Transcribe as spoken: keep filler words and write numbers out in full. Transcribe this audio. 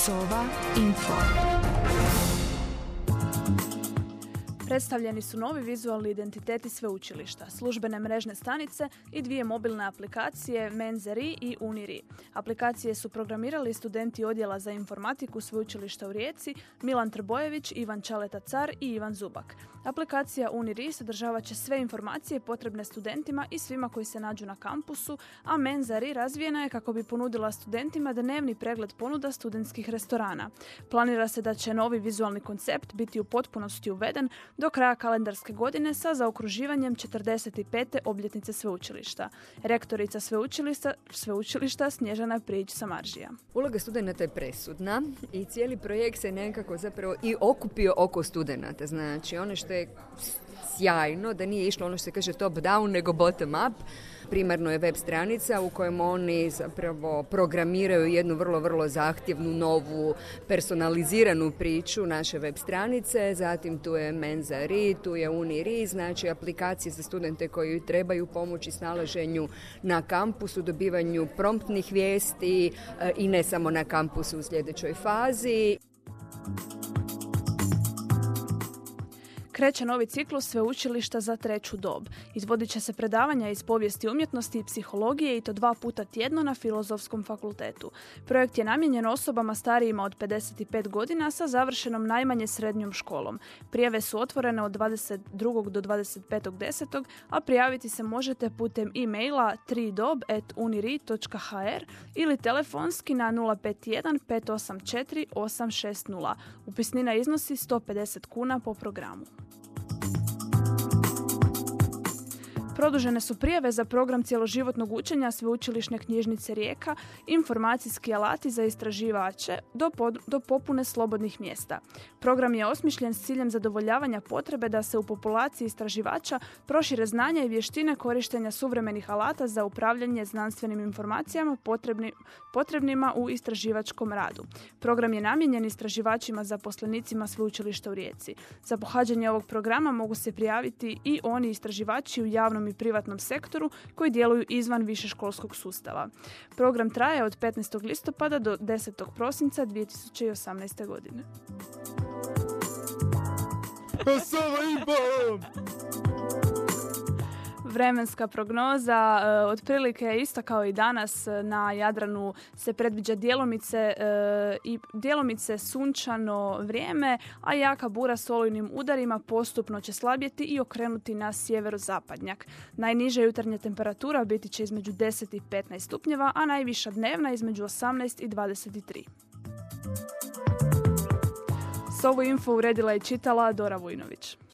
Sova Info. Predstavljeni su novi vizualni identiteti sveučilišta, službene mrežne stanice i dvije mobilne aplikacije Menza.ri i Uni.ri. Aplikacije su programirali studenti Odjela za informatiku Sveučilišta u Rijeci, Milan Trbojević, Ivan Čaleta-Car i Ivan Zubak. Aplikacija Uni.ri sadržavat će sve informacije potrebne studentima i svima koji se nađu na kampusu, a Menza.ri razvijena je kako bi ponudila studentima dnevni pregled ponuda studentskih restorana. Planira se da će novi vizualni koncept biti u potpunosti uveden do kraja kalendarske godine sa zaokruživanjem četrdeset pete obljetnice sveučilišta. Rektorica sveučilišta, sveučilišta Snježana Prijić-Samaržija. Uloga studenata je presudna i cijeli projekt se nekako zapravo i okupio oko studenata. Znači, ono što je sjajno, da nije išlo ono što se kaže top down, nego bottom up. Primarno je web stranica u kojem oni zapravo programiraju jednu vrlo, vrlo zahtjevnu, novu, personaliziranu priču naše web stranice. Zatim tu je Menza.ri, tu je Uni.ri, znači aplikacije za studente koji trebaju pomoći snalaženju na kampusu, dobivanju promptnih vijesti i ne samo na kampusu u sljedećoj fazi. Kreće novi ciklus sveučilišta za treću dob. Izvodit će se predavanja iz povijesti umjetnosti i psihologije i to dva puta tjedno na Filozofskom fakultetu. Projekt je namijenjen osobama starijima od pedeset pet godina sa završenom najmanje srednjom školom. Prijave su otvorene od dvadeset drugog do dvadeset petog desetog a prijaviti se možete putem e-maila tri dob at uniri točka ha er ili telefonski na nula pet jedan pet osam četiri osam šest nula. Upisnina iznosi sto pedeset kuna po programu. Produžene su prijave za program cjeloživotnog učenja Sveučilišne knjižnice Rijeka, informacijski alati za istraživače do, pod, do popune slobodnih mjesta. Program je osmišljen s ciljem zadovoljavanja potrebe da se u populaciji istraživača prošire znanja i vještine korištenja suvremenih alata za upravljanje znanstvenim informacijama potrebni, potrebnima u istraživačkom radu. Program je namijenjen istraživačima zaposlenicima Sveučilišta u Rijeci. Za pohađanje ovog programa mogu se prijaviti i oni istraživači u javnom i privatnom sektoru koji djeluju izvan višeškolskog sustava. Program traje od petnaestog listopada do desetog prosinca dvije tisuće osamnaeste. godine. Vremenska prognoza e, otprilike isto kao i danas na Jadranu se predviđa djelomice e, i djelomice sunčano vrijeme, a jaka bura s olujnim udarima postupno će slabjeti i okrenuti na sjeverozapadnjak. Najniža jutarnja temperatura biti će između deset i petnaest stupnjeva, a najviša dnevna između osamnaest i dvadeset tri. S ovu info uredila i čitala Dora Vujnović.